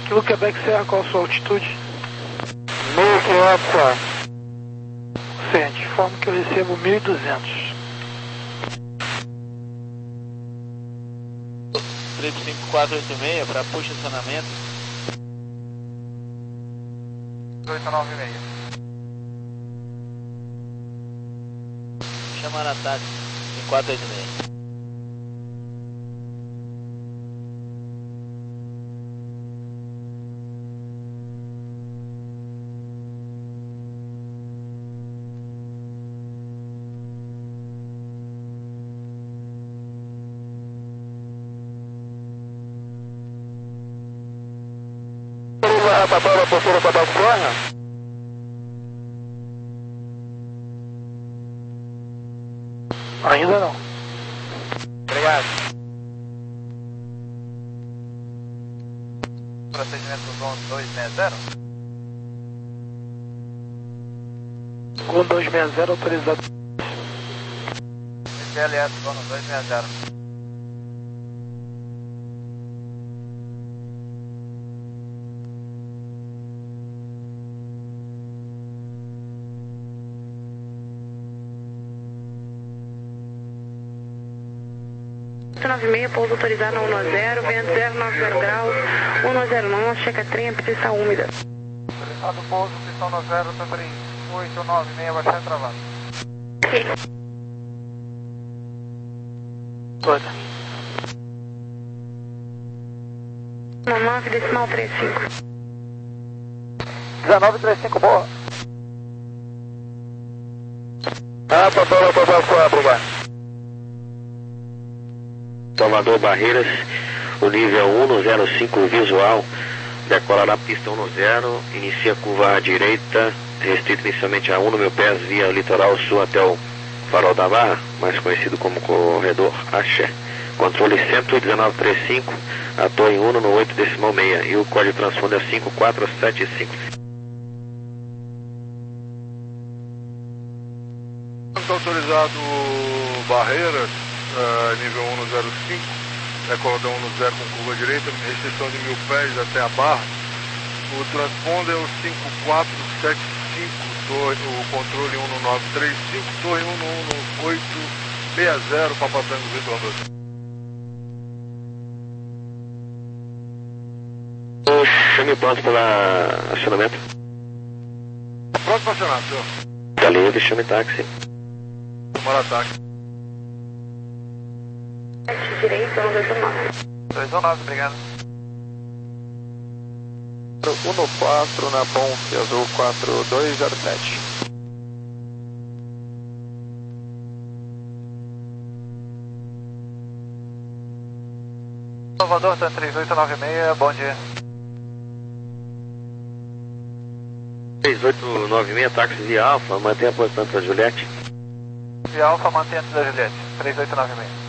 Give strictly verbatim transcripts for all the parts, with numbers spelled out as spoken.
Kilo Quebec Serra, qual a sua altitude? mil e quinhentos, senhor. Ciente, informo que eu recebo mil e duzentos. Trip cinco quatro oito seis para puxa estacionamento. oito nove seis. Chama na táxi cinco quatro oito seis. Patrulha postura para Barcelona? Ainda não. Obrigado. Procedimento com dois seis zero? Com dois seis zero autorizado. C L S com dois seis zero. nove seis, pouso autorizado na um zero, vento zero nove zero graus, um zero nove, checa trem, pista úmida. Autorizado pouso, pistão nove zero, também oito nove seis, baixar travado. Ok. Bora. nove decimal trinta e cinco. dezenove trinta e cinco, boa. Ah, patrulha para Barcelona, obrigado. Salvador Barreiras, o nível um zero cinco visual, decola na pista um zero, inicia a curva à direita, restrito inicialmente a um mil pés via litoral sul até o Farol da Barra, mais conhecido como corredor Axé. Controle cento e dezenove trinta e cinco, a torre Uno no oito decimal seis e o código de transponder é cinco quatro sete cinco. Autorizado Barreiras, Uh, nível um zero cinco, decoladão um zero com curva direita, restrição de mil pés até a barra. O transponder é o cinco quatro sete cinco, torre, o controle um nove três cinco, torre um um oito seis zero, Papatango Vitor doze. Chame pronto para acionamento. Pronto para acionar, senhor. Tá livre, chame táxi. Tomar ataque. Direito, dois um nove. dois um nove, obrigado. um quatro na Bonf, azul quatro dois zero sete. Salvador, tá três oito nove seis, bom dia. três oito nove seis, táxi via Alfa, mantenha a posição para Juliette. Via Alfa, mantenha da Juliette, três oito nove seis.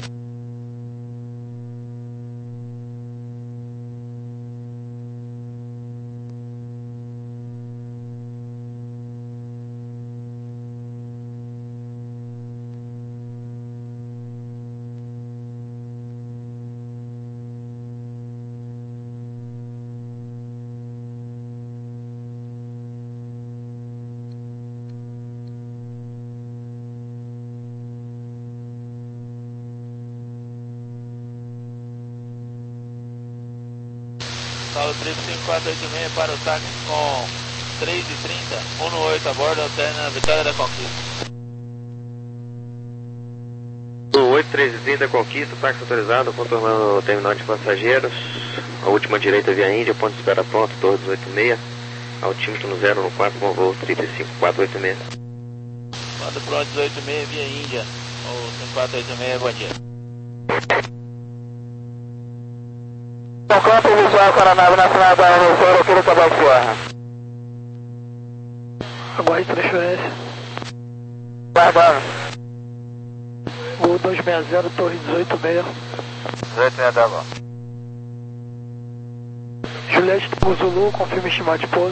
Saulo Trip cinco quatro oito seis para o táxi com três e trinta, um no oito a bordo, alterna Vitória da Conquista. Do oito três e trinta Conquista, táxi autorizado, contornando o terminal de passageiros, a última direita via Índia, ponto de espera pronto, torre dezoito seis, altímetro no zero no quatro com voo Trip cinco quatro oito seis. Quando pronto dezoito seis via Índia, ou cinco quatro oito seis, bom dia. No campo visual com a nave nacional da Aeroporto, aqui no Cabo Serra. Aguarde transferência. Guardando. O dois seis zero, torre dezoito seis. dezoito seis, tá bom. Juliette do Zulu, confirma estimado de pouso.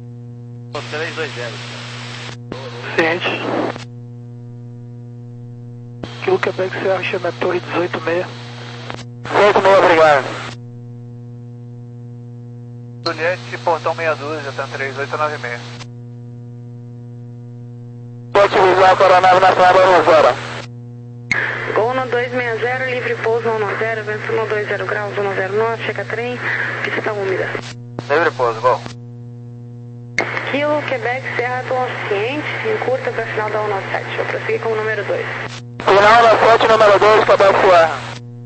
três dois zero. Ciente. Kilo Quebec Serra, chama Torre dezoito seis. dezoito seis, obrigado. Juliette, portão meia dúzia, TAM três oito nove seis. Pode visual para a nave nacional da Aurora. Gol no dois seis zero, livre pouso no um zero, vento no dois zero graus, um zero nove, checa trem, pista úmida. Livre pouso, gol. Kilo Quebec Serra, atual ciente, encurta para final da um sete. Vou prosseguir com o número dois. Final da sete, número dois, Quebec Serra.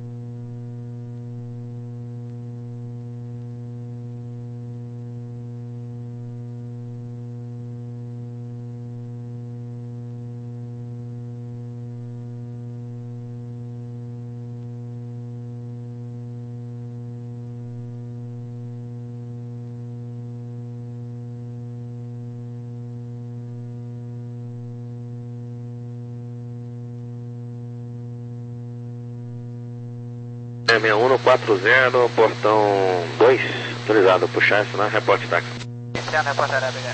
sessenta e um quatro zero, portão dois, autorizado, puxar isso na reporte táxi. Iniciando a reportaria, obrigado.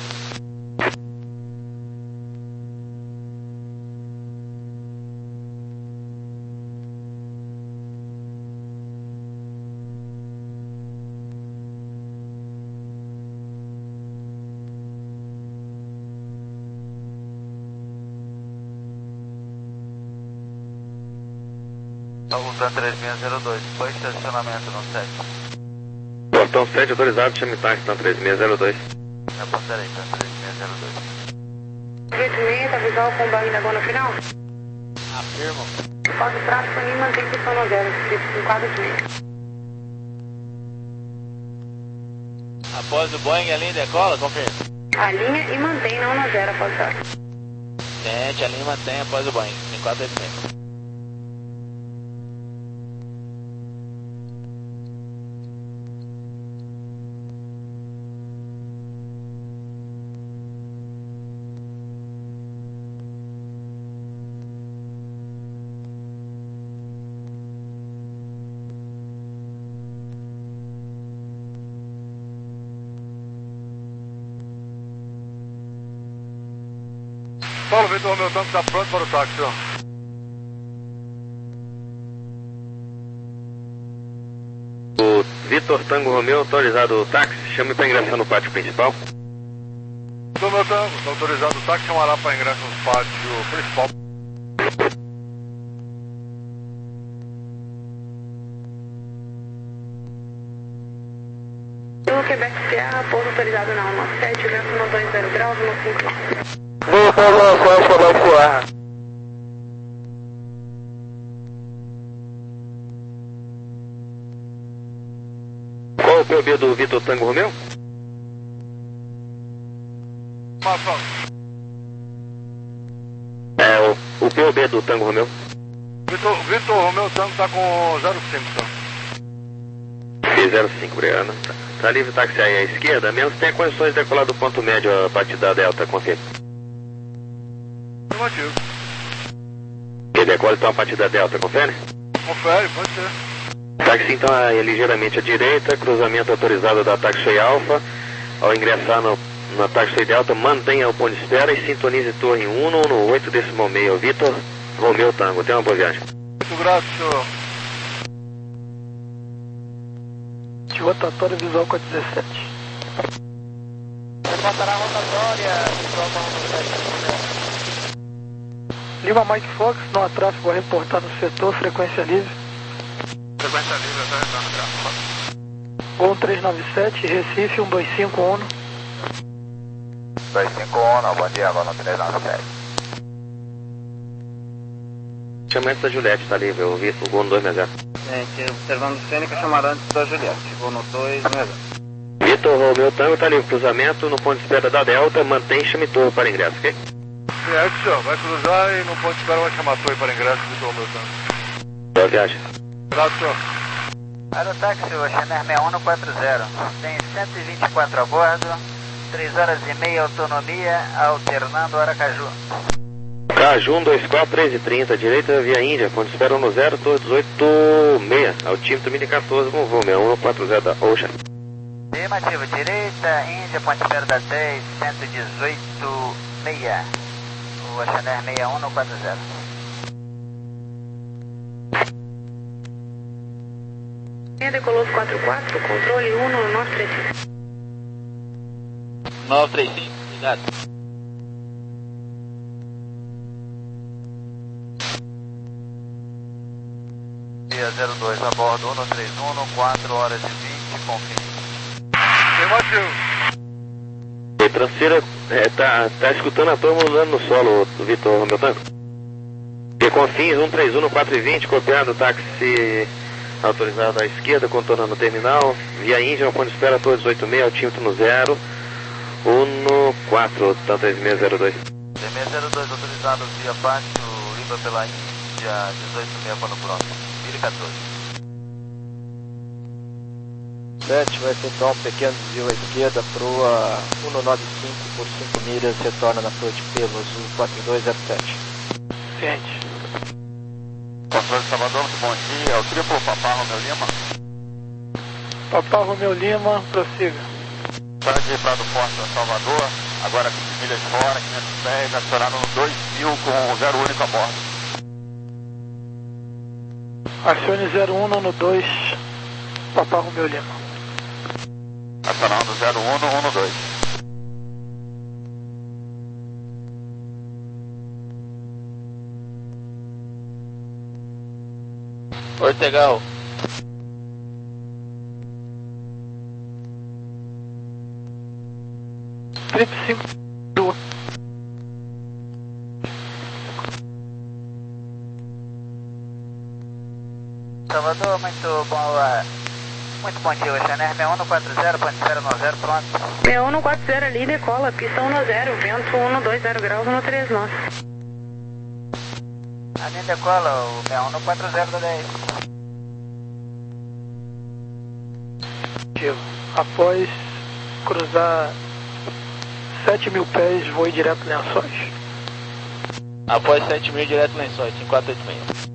TAM três seis zero dois, foi estacionamento no sete. Portão sete, autorizado, chame táxi, TAM três seis zero dois. Reportarei, TAM três seis zero dois. Vinte tá visual com barriga da gona final? Afirmo. Pode tráfego e mantém pista no zero, com quadro de meio. Após o Boeing, a linha decola, confirma. A linha e mantém na um zero após tráfego. Gente, a linha mantém após o Boeing, cinco quatro oito seis. Paulo, Vitor Romeu Tango está pronto para o táxi, ó. O Vitor Tango Romeu, autorizado o táxi, chame para ingressar no pátio principal. Vitor Romeu Tango, está autorizado o táxi, chamará para ingresso no pátio principal. Kilo Quebec Serra, pouso autorizado na um sete, vento no dois zero graus, um cinco nove. Vou fazer uma sorte para Quebec Serra. Qual o P O B do Vitor Tango Romeu? Passa. É, o, o P O B do Tango Romeu. Vitor, Vitor Romeu Tango está com zero cinco, tá? zero cinco, Briana. Tá, tá livre o táxi aí à esquerda, menos tem condições de decolar do ponto médio a partir da Delta, confere. Afirmativo. Ele decola então a partir da Delta, confere? Confere, pode ser. Táxi então é ligeiramente à direita, cruzamento autorizado da Taxi Alfa. Ao ingressar no, na Taxi Delta, mantenha o ponto de espera e sintonize torre um um oito decimal meio. Vitor Romeu Tango, tenha uma boa viagem. Muito grato, senhor. Rotatória visual com a dezessete. Reportará a rotatória, visual com a dezessete. Lima Mike Fox, não há tráfego a reportar no setor, frequência livre. Frequência livre, até retorno gráfico. Gol três nove sete, Recife, um dois cinco um. dois cinco um, bom dia, Gol três nove sete. Chama antes da Juliette, tá livre, eu vi o gol no dois seis zero. Gente, observando Cênica, chamará antes da Juliette. Chegou no dois seis zero. Vitor Romeu Tango, tá livre, cruzamento no ponto de espera da Delta, mantém chame torre para ingresso, ok? Certo, senhor. Vai cruzar e no ponto de espera vai chamar a torre para ingresso, Vitor Romeu Tango. Boa viagem. Grato, senhor. Aerotáxi, Oceaner seis um quatro zero. Tem cento e vinte e quatro a bordo, três horas e meia autonomia, alternando Aracaju. Caju um dois quatro, três e trinta, direita via Índia, ponto de espera no zero, torre dezoito seis, altímetro mil e quatorze, com voo seis um quatro zero da Ocean. Afirmativo, direita, Índia, ponte de espera da dez, cento e dezoito seis. O Oceaner seis um quatro zero. Decoloso quatro quatro, controle um no nove três cinco. nove três cinco, obrigado. zero dois a bordo, um três um, quatro horas e vinte, confirme. Afirmativo. E Tranceira, é, tá, tá escutando a turma usando no solo, o Vitor Hamilton? E Confins, um três um no quatro e vinte, copiado, táxi autorizado à esquerda, contornando o terminal, via Índia, ponto de espera, torre dezoito seis, altímetro no zero, um quatro, tá três seis zero dois. três seis zero dois autorizado via Pátio, Lima pela Índia, dezoito seis para o próximo, mil e quatorze. sete vai efetuar um pequeno desvio à esquerda para o cento e noventa e cinco por cinco milhas, retorna na Flor de Pelos, o quatro dois zero sete. Ciente. Controle de Salvador, muito bom dia, é o triplo Papá Romeu Lima. Papá Romeu Lima, prossiga. Para de Prado Forte a Salvador, agora vinte milhas fora, quinhentos pés, acionaram no dois mil com zero único a bordo. Acione zero um no dois, Papá Romeu Lima. Acionando zero um no um no dois. Ortegal. Trip cinco. Salvador, muito bom, uh, muito bom dia, Oceaner seis um no quatro zero, ponto zero nove zero, pronto. seis um no quatro zero ali, decola, pista um no zero, vento um no dois zero graus, um no três nove. A linha decola, o seis um no quatro zero do dez. Após cruzar sete mil pés, voe direto Lençóis. Após sete mil, direto Lençóis, cinco quatro oito seis.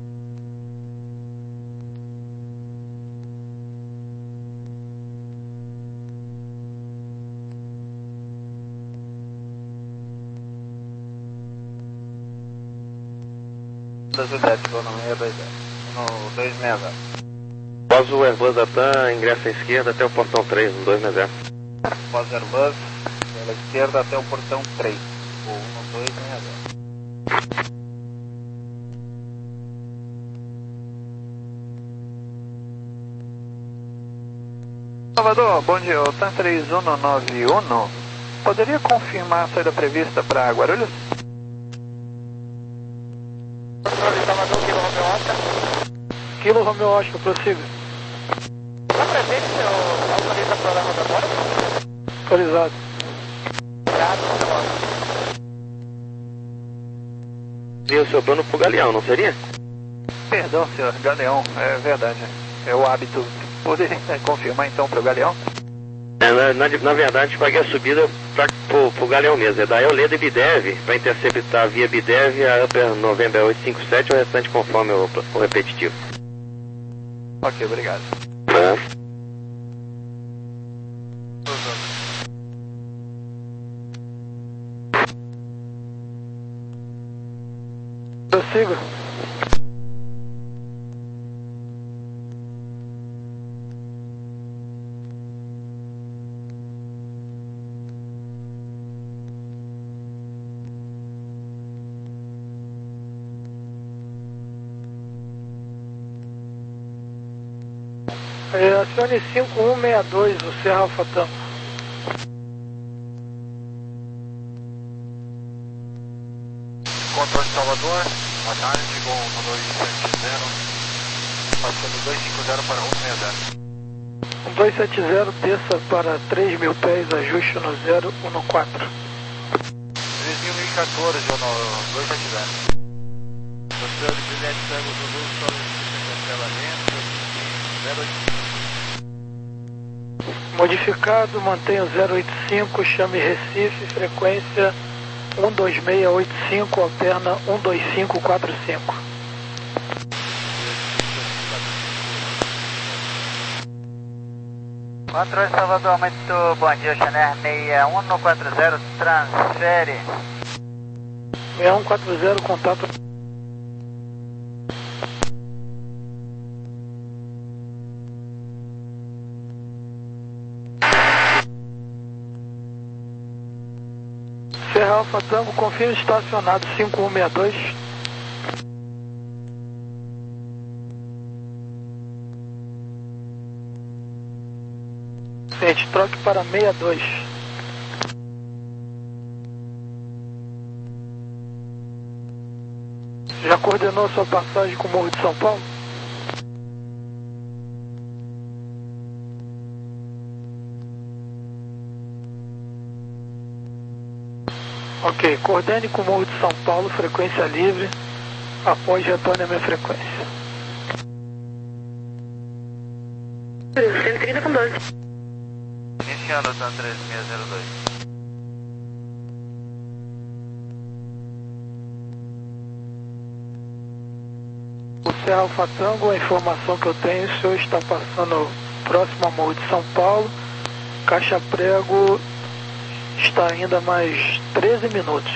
dois sete, vou no seis dois zero. No dois seis zero. Após o Airbus da TAM, ingressa à esquerda até o portão três, no dois seis zero. Após Airbus, pela esquerda até o portão três. Ou no dois seis zero. Salvador, bom dia, o TAM três um nove um, poderia confirmar a saída prevista para Guarulhos? Controle Salvador, Kilo Romeo Oscar. Kilo Romeo Oscar, prossiga. Está presente, senhor, autoriza o programa da bordo? Autorizado. Obrigado, senhor. Seria o seu plano pro Galeão, não seria? Perdão, senhor, Galeão, é verdade, é o hábito. Poderia confirmar então para o Galeão? É, na, na, na verdade, paguei a subida para pro, pro Galeão mesmo. É da Eoleda e Bidev, para interceptar via Bidev a Upper November oito cinco sete, o restante conforme o, o repetitivo. Ok, obrigado. É. Prossiga. É, acione cinco um seis dois, o Serra Alfa Tango. Controle de Salvador, análise com o dois sete zero, passando dois cinco zero para um seis zero. dois sete zero, desça para três mil pés, ajuste no zero um no quatro. três mil e quatorze, no dois sete zero. Controle de Juliette Tango Zulu, solo de tela lenta, zero oito. Modificado, mantenha o zero oito cinco, chame Recife, frequência um dois seis oito cinco, alterna um dois cinco quatro cinco. Controle Salvador, muito bom dia, Oceaner seis um no quatro zero, transfere. seis um quatro zero, contato. Alfa Tango, confirme estacionado cinco um seis dois. Gente, troque para sessenta e dois. Já coordenou sua passagem com o Morro de São Paulo? Ok, coordene com o Morro de São Paulo, frequência livre, após retorne a minha frequência. cento e trinta com doze. Iniciando o TAM três seis zero dois. O Serra Alfa Tango, a informação que eu tenho, o senhor está passando próximo ao Morro de São Paulo, Caixa Prego está ainda mais treze minutos.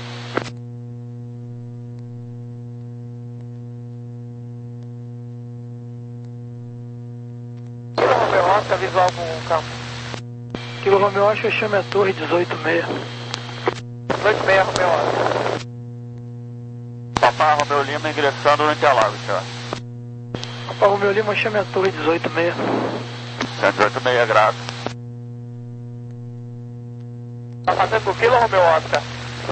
Kilo Romeo Oscar, visual com o campo. Kilo Romeo Oscar, chame a torre dezoito seis. dezoito seis, Romeo Oscar. Papai Romeo Lima ingressando no Interlagos, senhor. Papai Romeo Lima, chame a torre dezoito seis. dezoito seis graus. Tá fazendo o Kilo Romeo Oscar.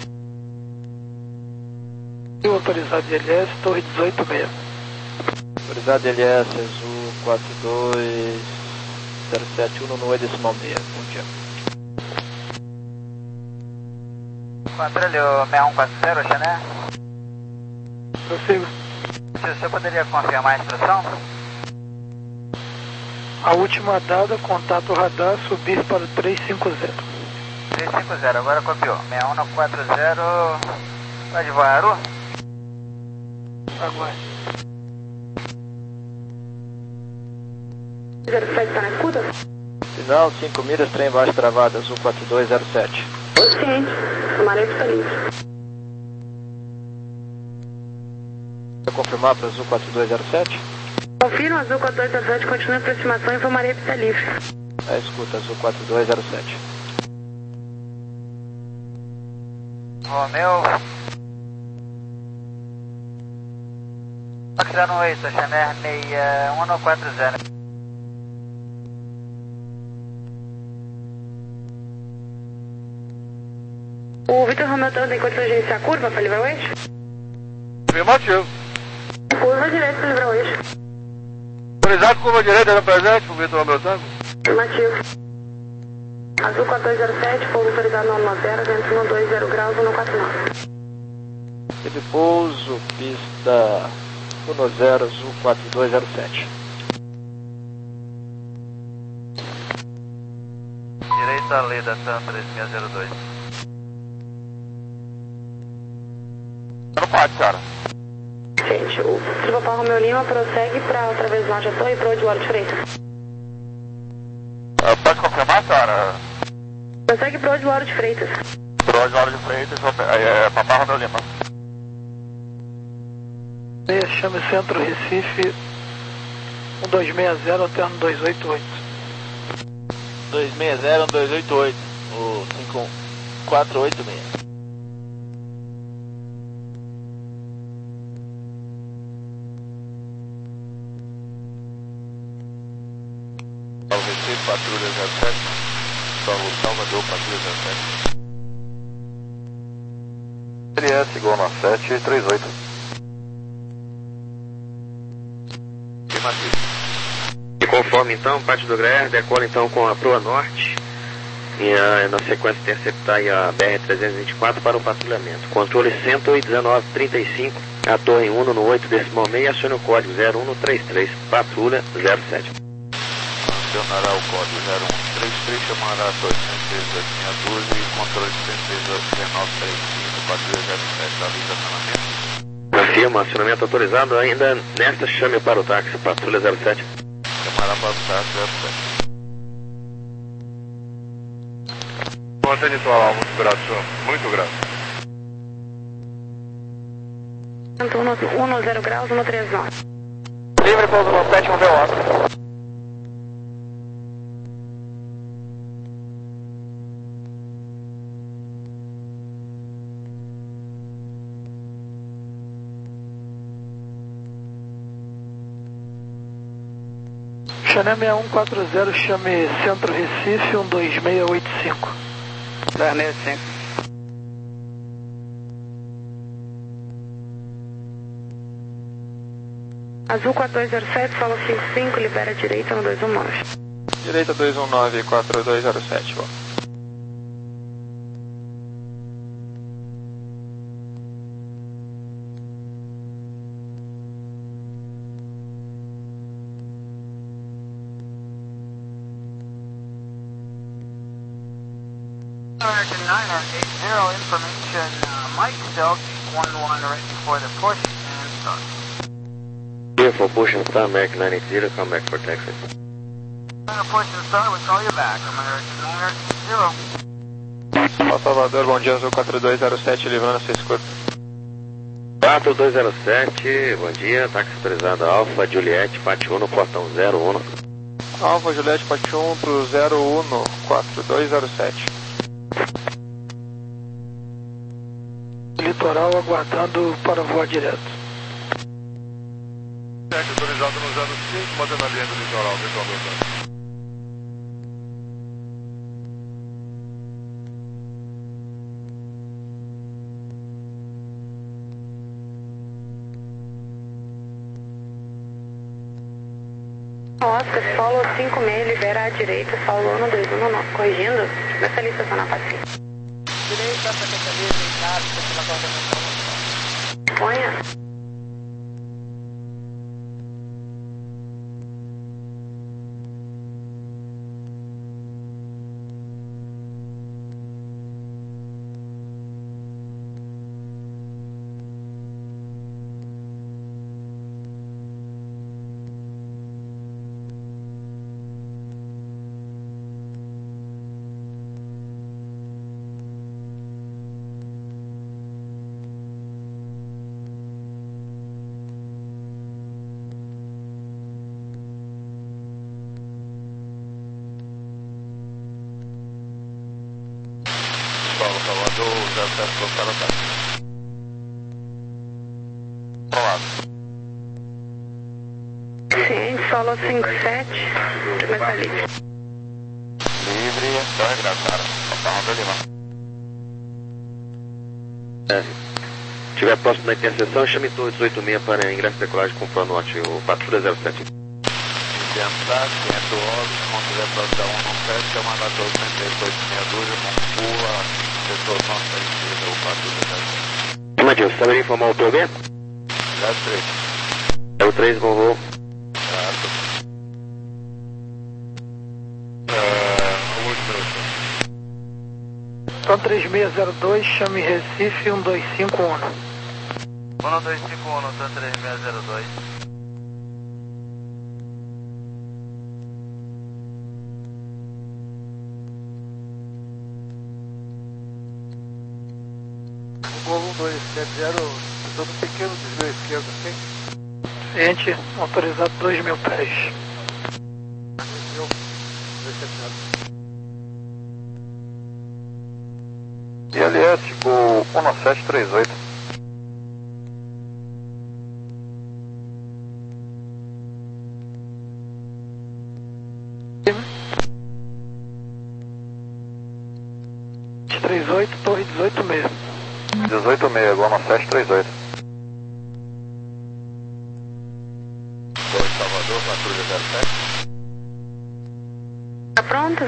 Kilo autorizado de L S, torre dezoito seis. Autorizado L S, Azul quatro dois zero sete um no oito decimal seis. Bom dia. Controle seis um quatro zero, Xané. Prossigo. Se o senhor poderia confirmar a instrução? A última dada, contato radar, subir para o trezentos e cinquenta. trezentos e cinquenta, agora copiou. seis um quatro zero, pode voar, Aru? Aguarde. zero sete está na escuta? Final cinco milhas, trem baixo travado, Azul quatro dois zero sete. Ciente, o maré está livre. Quer confirmar para Azul quatro dois zero sete? Confirma, Azul quatro dois zero sete, continua a aproximação e informaria pista livre. É, escuta, Azul quatro dois zero sete. Romeu. zero oito, Xané seis um quatro zero. O Vitor Romeu tem condições de iniciar a curva para livrar o eixo? Afirmativo. Curva direita para livrar o eixo. Autorizado curva direita no presente, o Vitor Romeu Tango. Afirmativo. Azul quatro dois zero sete, pouso autorizado no um zero, vento um dois zero graus, um quatro nove. Teve pouso, pista um zero, Azul quatro dois zero sete. Direita a lei da TAM três seis zero dois. Não pode, senhora. Gente, o Tripapá Romeu Lima prossegue para outra vez norte à torre e para o Eduardo de Freitas. Uh, pode confirmar, senhora? Prossegue para o Eduardo de Freitas. Pro Eduardo de Freitas, é, é, Papai Romeu Lima. Meia, chame Centro Recife um dois seis zero, alterno dois oito oito. dois seis zero um dois oito oito, o cinco quatro oito seis. Recife, patrulha zero sete. Salvo Salvador, patrulha zero sete. L S, igual nove sete três oito. Afirmativo. E conforme então, Pátio do Greer, decola então com a proa norte e a, na sequência interceptar a B R trezentos e vinte e quatro para o patrulhamento. Controle cento e dezenove trinta e cinco, a torre um no oito decimal seis, acione o código zero um três três, patrulha zero sete. Acionará o código zero um três três, chamará a torre cento e três oito seis doze e controle cento e três oito nove três cinco, patrulha zero sete, avisa acionamento. Afirma, acionamento autorizado ainda nesta, chame para o táxi, patrulha zero sete. Chamará para o táxi zero sete. Mantém tua alma, operação. Muito grave. um zero graus, um três nove. Livre pouso no sete, um V O. Channel seis um quatro zero, chame Centro Recife um dois seis oito cinco. dois seis cinco. Azul quatro dois zero sete, solo cinco cinco, libera a direita no dois um nove. Direita dois um nove, quatro dois zero sete, ó. American niner eight zero, information, uh, Mike Stelk, one one ready for the push and start. Here for push and start, American nine eight zero, come back for taxi. Gonna push and start, we'll call you back, American niner eight zero. Ó, Salvador, bom dia, Azul quatro dois zero sete, livrando a sua escuta. quatro dois zero sete, bom dia, táxi autorizado Alfa, Juliette, Pátio um, portão zero um. Alfa, Juliette, Pátio um pro zero um, quatro dois zero sete. Litoral aguardando para voar direto. Autorizado no zero cinco, mantendo a linha do litoral, litoral dois. Oscar, solo cinco seis, libera à direita, solo no dois um nove. Corrigindo, dessa lista só na passinha. Direita, Secretaria Militar, Secretaria Ponha. Salvador, zero sete para o Canadá. Olá. Ciente, solo cinco sete, começa livre. Livre, então é engraçado. Vamos ali, vamos. É. Se estiver próximo da interseção, chame todos dezoito seis para ingresso de decolagem com o Plano Norte, o Patrulha zero sete. Tentar, quinhentos horas, contra a planta um no sete, chamada dois oito oito meia dúzia, Moncua, setor norte da esquerda, o Patrulha zero sete. Matheus, saberia informar o teu B? zero três. zero três, bom voo. Certo. Então três seis zero dois, chame Recife um dois cinco um. um dois cinco um, então três seis zero dois. Gol um dois sete zero, todo pequeno desvio esquerdo, sim? Ciente, autorizado dois mil pés. I L S, Gol um sete três oito. três oito, torre dezoito seis. dezoito seis, Gol um sete três oito. dois Salvador, Patrulha zero sete. Tá pronto?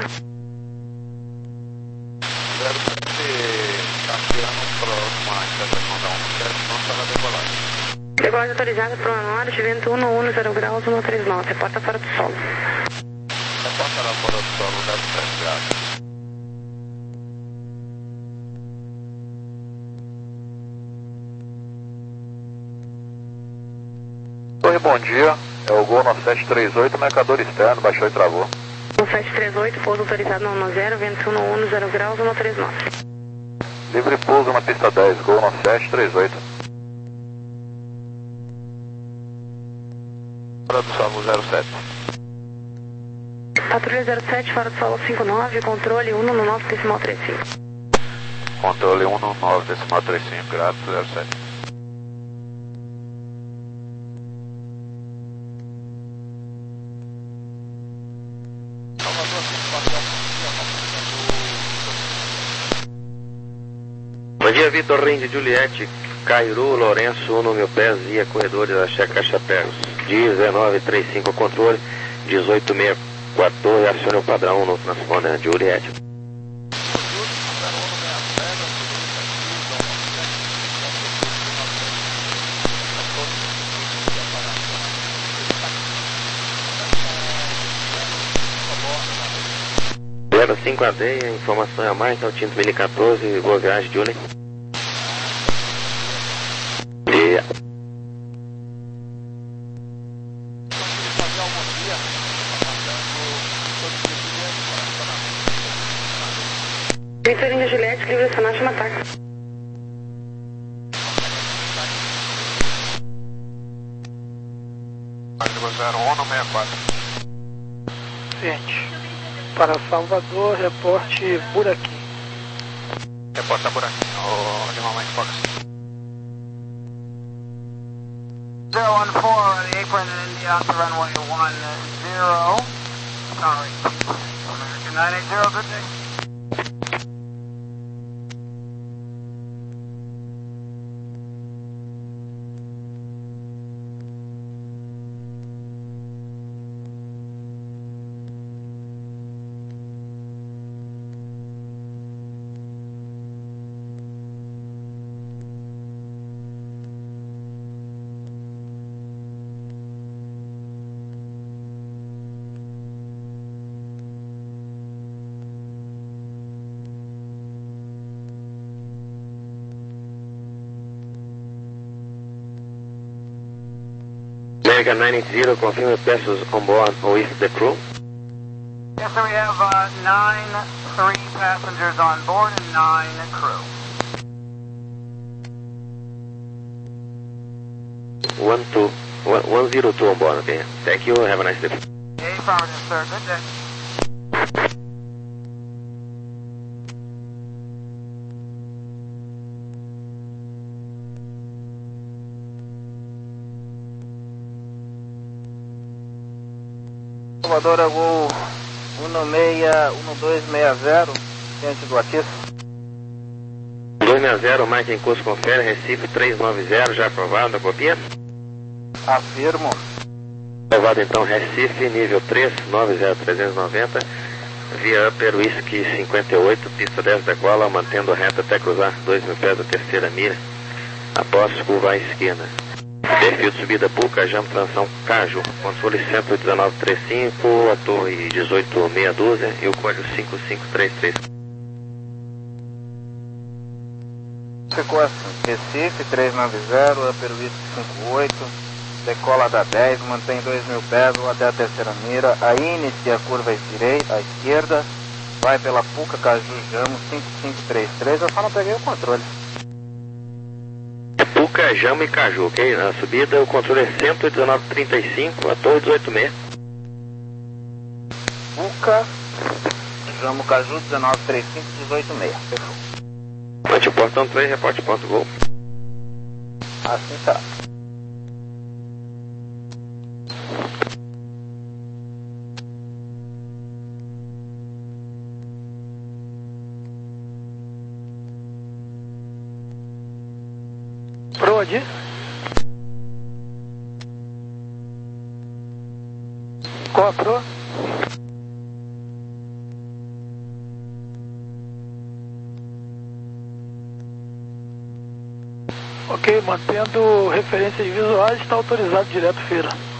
zero sete, Cassiano, próximo à estação da um sete, não está na decolagem. Decolagem autorizada para o norte, vento um um zero graus, um três nove, reporta fora do solo. Reporta lá fora do solo, zero sete graus. Torre, bom dia. É o Gol um sete três oito, marcador externo, baixou e travou. um sete três oito, pouso autorizado no um zero, vento um um zero graus, um três nove. Livre pouso na pista dez, Gol um sete três oito. Fora do solo zero sete. Patrulha zero sete, fora do solo cinco nove, controle um no nove decimal trinta e cinco. Controle um no nove decimal trinta e cinco, grato, zero sete. Via Vitor Rinde Juliette, Cairu, Lourenço, um no meu pés, via corredores Axé Caixa Pregos. dezenove trinta e cinco ao controle, dezoito seis quatorze, acione o padrão no transponder Juliette. zero cinco A D, informação a mais, então Tinto mil e quatorze, boa viagem, Julie. Yeah. Vitorino Juliette, livre essa marcha, um ataque. zero um no sessenta e quatro. Ciente. Para Salvador, reporte Buraquinho. Reporta Buraquinho, o Lima Mike Fox. zero one four on the apron in India on the runway one zero. Sorry. American nine eight zero, good day. American nine eight zero, confirm passengers on board with the crew. Yes, sir, we have uh, nine, three passengers on board and nine crew. One two, one, one zero two on board, okay. Thank you, have a nice day. Okay, affirmative, sir, good day. Salvador é voo um dois seis zero, ciente do Atis. dois seis zero, marca em curso, confere, Recife três nove zero, já aprovado a copia? Afirmo. Aprovado então, Recife, nível três, nove zero trezentos e noventa, via Upper Whisky cinquenta e oito, pista dez decola, mantendo reta até cruzar dois mil pés da terceira mira, após curva à esquerda. Perfil de subida Puca, Jam, transação Caju, controle cento e dezenove trinta e cinco, a torre dezoito meia dúzia e o código cinco cinco três três. Ficou assim, Recife três nove zero, Upper Whisky cinquenta e oito, decola da dez, mantém dois mil pés ou até a terceira mira, aí inicia a curva à direita, à esquerda, vai pela Puca, Caju, Jamo, cinco cinco três três, eu só não peguei o controle. Puca, Jamo e Caju, ok? Na subida o controle é cento e dezenove trinta e cinco, a torre dezoito meia. Puca, Jamo, Caju, dezenove trinta e cinco, dezoito meia. Mante o portão três, reporte ponto gol. Assim tá. Pro onde? Qual a pro? Ok, mantendo referências visuais, está autorizado direto feira.